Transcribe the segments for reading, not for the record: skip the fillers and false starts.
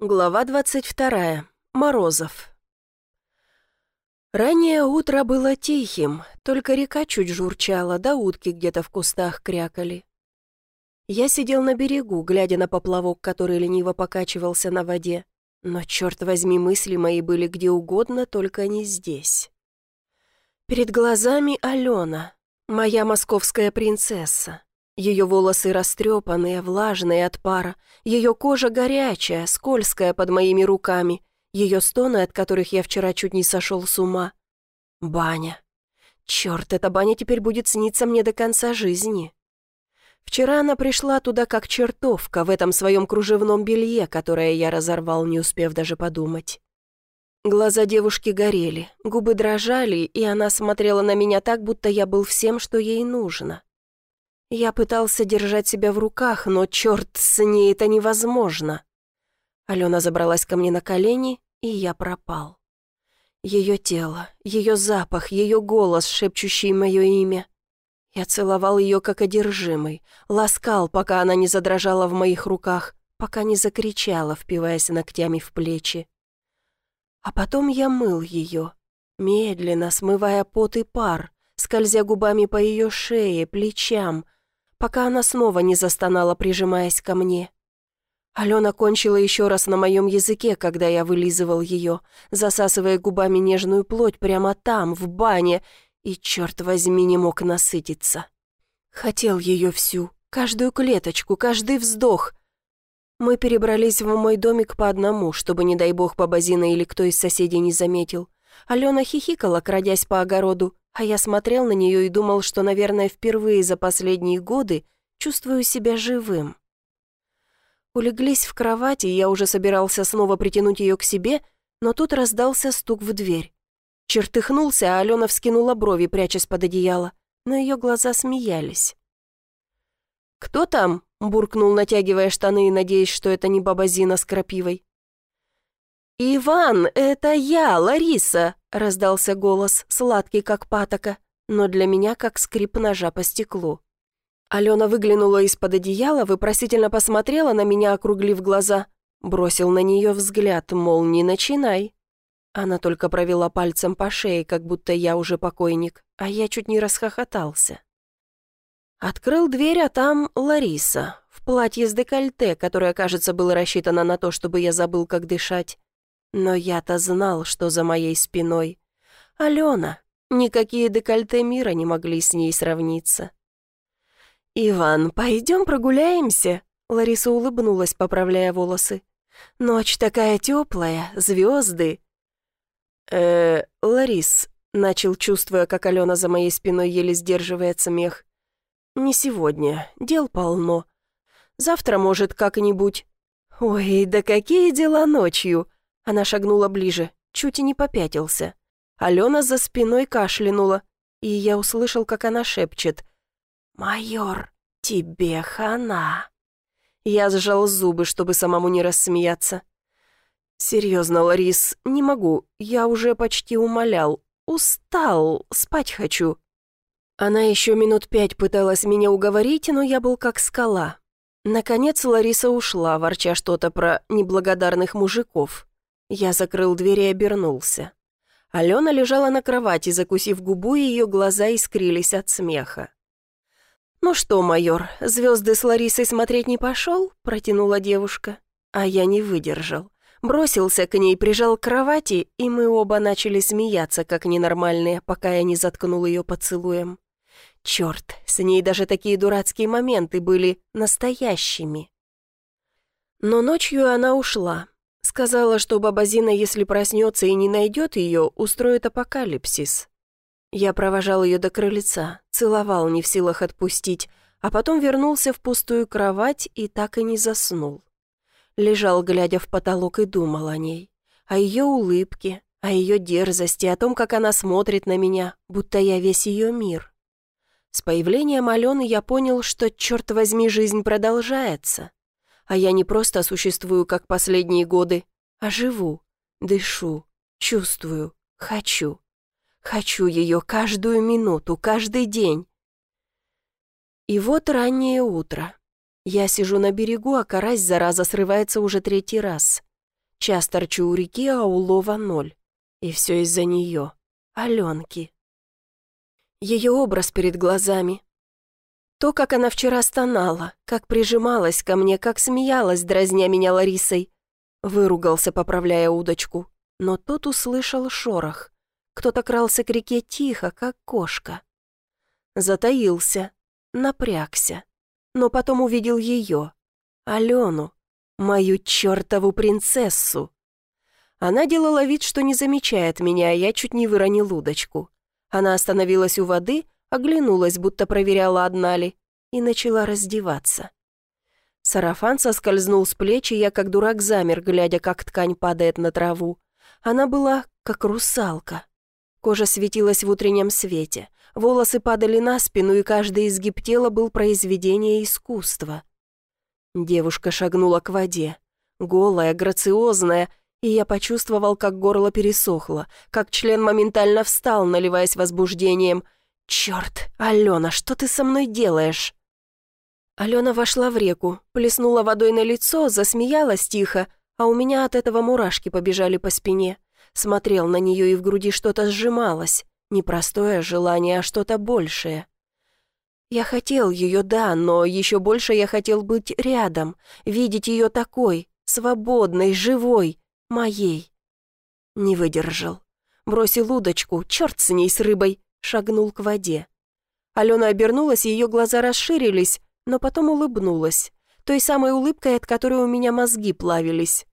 Глава 22. Морозов. Раннее утро было тихим, только река чуть журчала, да утки где-то в кустах крякали. Я сидел на берегу, глядя на поплавок, который лениво покачивался на воде. Но, черт возьми, мысли мои были где угодно, только не здесь. Перед глазами Алена, моя московская принцесса. Ее волосы растрепанные, влажные от пара, ее кожа горячая, скользкая под моими руками, ее стоны, от которых я вчера чуть не сошел с ума. Баня. Черт, эта баня теперь будет сниться мне до конца жизни. Вчера она пришла туда как чертовка в этом своем кружевном белье, которое я разорвал, не успев даже подумать. Глаза девушки горели, губы дрожали, и она смотрела на меня так, будто я был всем, что ей нужно. Я пытался держать себя в руках, но, черт, с ней это невозможно. Алена забралась ко мне на колени, и я пропал. Ее тело, ее запах, ее голос, шепчущий мое имя. Я целовал ее как одержимый, ласкал, пока она не задрожала в моих руках, пока не закричала, впиваясь ногтями в плечи. А потом я мыл ее, медленно смывая пот и пар, скользя губами по ее шее, плечам, пока она снова не застонала, прижимаясь ко мне. Алена кончила еще раз на моем языке, когда я вылизывал ее, засасывая губами нежную плоть прямо там, в бане, и, черт возьми, не мог насытиться. Хотел ее всю, каждую клеточку, каждый вздох. Мы перебрались в мой домик по одному, чтобы, не дай бог, бабазина или кто из соседей не заметил. Алена хихикала, крадясь по огороду, а я смотрел на нее и думал, что, наверное, впервые за последние годы чувствую себя живым. Улеглись в кровати, и я уже собирался снова притянуть ее к себе, но тут раздался стук в дверь. Чертыхнулся, а Алена вскинула брови, прячась под одеяло, но ее глаза смеялись. «Кто там?» — буркнул, натягивая штаны и надеясь, что это не баба Зина с крапивой. «Иван, это я, Лариса!» — раздался голос, сладкий, как патока, но для меня как скрип ножа по стеклу. Алена выглянула из-под одеяла, вопросительно посмотрела на меня, округлив глаза. Бросил на нее взгляд, мол, не начинай. Она только провела пальцем по шее, как будто я уже покойник, а я чуть не расхохотался. Открыл дверь, а там Лариса, в платье с декольте, которое, кажется, было рассчитано на то, чтобы я забыл, как дышать. Но я-то знал, что за моей спиной. Алена, никакие декольте мира не могли с ней сравниться. «Иван, пойдем прогуляемся?» Лариса улыбнулась, поправляя волосы. «Ночь такая теплая, звезды». Ларис», — начал, чувствуя, как Алена за моей спиной еле сдерживает смех. «Не сегодня, дел полно. Завтра, может, как-нибудь». «Ой, да какие дела ночью!» Она шагнула ближе, чуть и не попятился. Алена за спиной кашлянула, и я услышал, как она шепчет: «Майор, тебе хана». Я сжал зубы, чтобы самому не рассмеяться. «Серьезно, Ларис, не могу, я уже почти умолял. Устал, спать хочу». Она еще минут 5 пыталась меня уговорить, но я был как скала. Наконец Лариса ушла, ворча что-то про неблагодарных мужиков. Я закрыл дверь и обернулся. Алена лежала на кровати, закусив губу, и ее глаза искрились от смеха. «Ну что, майор, звезды с Ларисой смотреть не пошел?» – протянула девушка. А я не выдержал. Бросился к ней, прижал к кровати, и мы оба начали смеяться, как ненормальные, пока я не заткнул ее поцелуем. Черт, с ней даже такие дурацкие моменты были настоящими. Но ночью она ушла. Сказала, что баба Зина, если проснется и не найдет ее, устроит апокалипсис. Я провожал ее до крыльца, целовал, не в силах отпустить, а потом вернулся в пустую кровать и так и не заснул. Лежал, глядя в потолок, и думал о ней, о ее улыбке, о ее дерзости, о том, как она смотрит на меня, будто я весь ее мир. С появлением Алены я понял, что, черт возьми, жизнь продолжается. А я не просто существую, как последние годы, а живу, дышу, чувствую, хочу. Хочу ее каждую минуту, каждый день. И вот раннее утро. Я сижу на берегу, а карась, зараза, срывается уже 3-й раз. Час торчу у реки, а улова ноль. И все из-за нее, Аленки. Ее образ перед глазами. То, как она вчера стонала, как прижималась ко мне, как смеялась, дразня меня Ларисой. Выругался, поправляя удочку, но тот услышал шорох. Кто-то крался к реке тихо, как кошка. Затаился, напрягся, но потом увидел ее, Алену, мою чертову принцессу. Она делала вид, что не замечает меня, а я чуть не выронил удочку. Она остановилась у воды, оглянулась, будто проверяла, одна ли, и начала раздеваться. Сарафан соскользнул с плеч, и я, как дурак, замер, глядя, как ткань падает на траву. Она была как русалка. Кожа светилась в утреннем свете, волосы падали на спину, и каждый изгиб тела был произведение искусства. Девушка шагнула к воде, голая, грациозная, и я почувствовал, как горло пересохло, как член моментально встал, наливаясь возбуждением. «Черт, Алена, что ты со мной делаешь?» Алена вошла в реку, плеснула водой на лицо, засмеялась тихо, а у меня от этого мурашки побежали по спине. Смотрел на нее, и в груди что-то сжималось. Не простое желание, а что-то большее. Я хотел ее, да, но еще больше я хотел быть рядом, видеть ее такой, свободной, живой, моей. Не выдержал. Бросил удочку, черт с ней, с рыбой, шагнул к воде. Алена обернулась, и ее глаза расширились, но потом улыбнулась, той самой улыбкой, от которой у меня мозги плавились.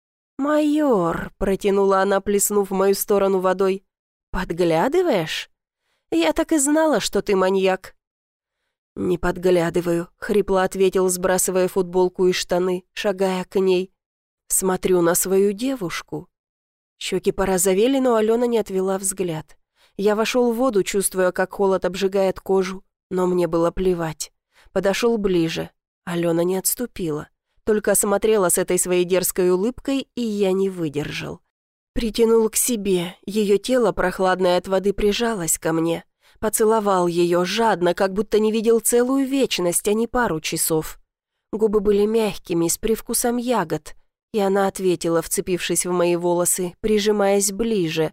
«Майор», — протянула она, плеснув в мою сторону водой, — «подглядываешь? Я так и знала, что ты маньяк». «Не подглядываю», — хрипло ответил, сбрасывая футболку и штаны, шагая к ней. «Смотрю на свою девушку». Щеки порозовели, но Алена не отвела взгляд. Я вошел в воду, чувствуя, как холод обжигает кожу, но мне было плевать. Подошел ближе. Алена не отступила. Только смотрела с этой своей дерзкой улыбкой, и я не выдержал. Притянул к себе, ее тело, прохладное от воды, прижалось ко мне. Поцеловал ее жадно, как будто не видел целую вечность, а не пару часов. Губы были мягкими, с привкусом ягод, и она ответила, вцепившись в мои волосы, прижимаясь ближе.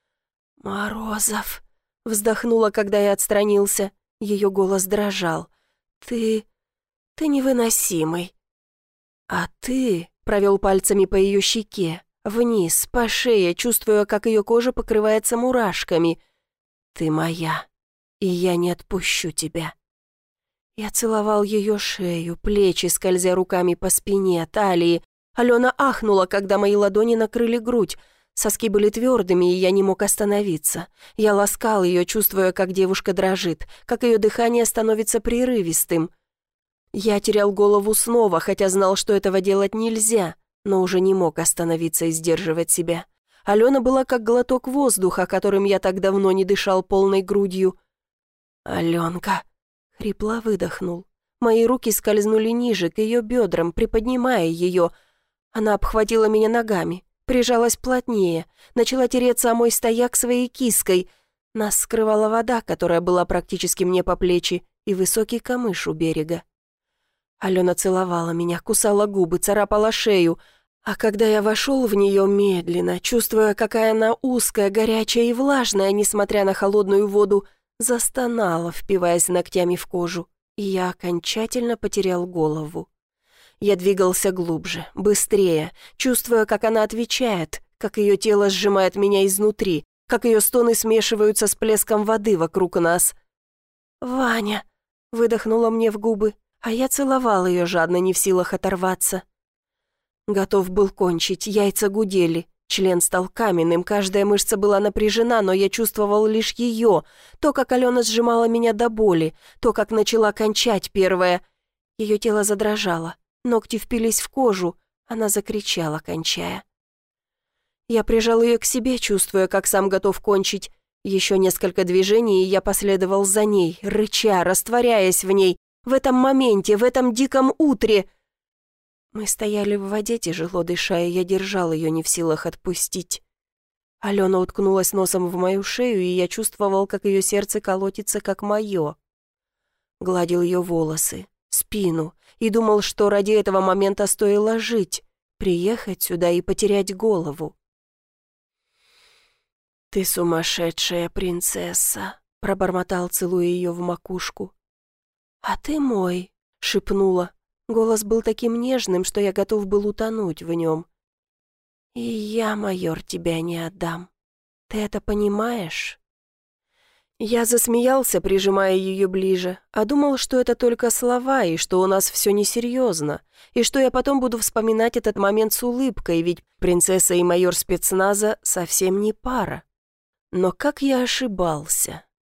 «Морозов», — вздохнула, когда я отстранился. Ее голос дрожал. «Ты невыносимый». «А ты...» — провел пальцами по ее щеке, вниз, по шее, чувствуя, как ее кожа покрывается мурашками. «Ты моя, и я не отпущу тебя». Я целовал ее шею, плечи, скользя руками по спине, талии. Алена ахнула, когда мои ладони накрыли грудь. Соски были твердыми, и я не мог остановиться. Я ласкал ее, чувствуя, как девушка дрожит, как ее дыхание становится прерывистым. Я терял голову снова, хотя знал, что этого делать нельзя, но уже не мог остановиться и сдерживать себя. Алена была как глоток воздуха, которым я так давно не дышал полной грудью. «Аленка!» — хрипло выдохнул. Мои руки скользнули ниже, к ее бедрам, приподнимая ее. Она обхватила меня ногами, прижалась плотнее, начала тереться о мой стояк своей киской. Нас скрывала вода, которая была практически мне по плечи, и высокий камыш у берега. Алена целовала меня, кусала губы, царапала шею, а когда я вошел в нее медленно, чувствуя, какая она узкая, горячая и влажная, несмотря на холодную воду, застонала, впиваясь ногтями в кожу, и я окончательно потерял голову. Я двигался глубже, быстрее, чувствуя, как она отвечает, как ее тело сжимает меня изнутри, как ее стоны смешиваются с плеском воды вокруг нас. «Ваня!» — выдохнула мне в губы, а я целовал ее жадно, не в силах оторваться. Готов был кончить, яйца гудели, член стал каменным, каждая мышца была напряжена, но я чувствовал лишь ее, то, как Алена сжимала меня до боли, то, как начала кончать первая. Ее тело задрожало, ногти впились в кожу, она закричала, кончая. Я прижал ее к себе, чувствуя, как сам готов кончить. Еще несколько движений, и я последовал за ней, рыча, растворяясь в ней, в этом моменте, в этом диком утре. Мы стояли в воде, тяжело дыша, и я держал ее, не в силах отпустить. Алена уткнулась носом в мою шею, и я чувствовал, как ее сердце колотится, как мое. Гладил ее волосы, спину, и думал, что ради этого момента стоило жить. приехать сюда и потерять голову. «Ты сумасшедшая принцесса», — пробормотал, целуя ее в макушку. «А ты мой», — шепнула. Голос был таким нежным, что я готов был утонуть в нем. «И я, майор, тебя не отдам. Ты это понимаешь?» Я засмеялся, прижимая ее ближе, а думал, что это только слова, и что у нас все несерьезно, и что я потом буду вспоминать этот момент с улыбкой, ведь принцесса и майор спецназа совсем не пара. Но как я ошибался.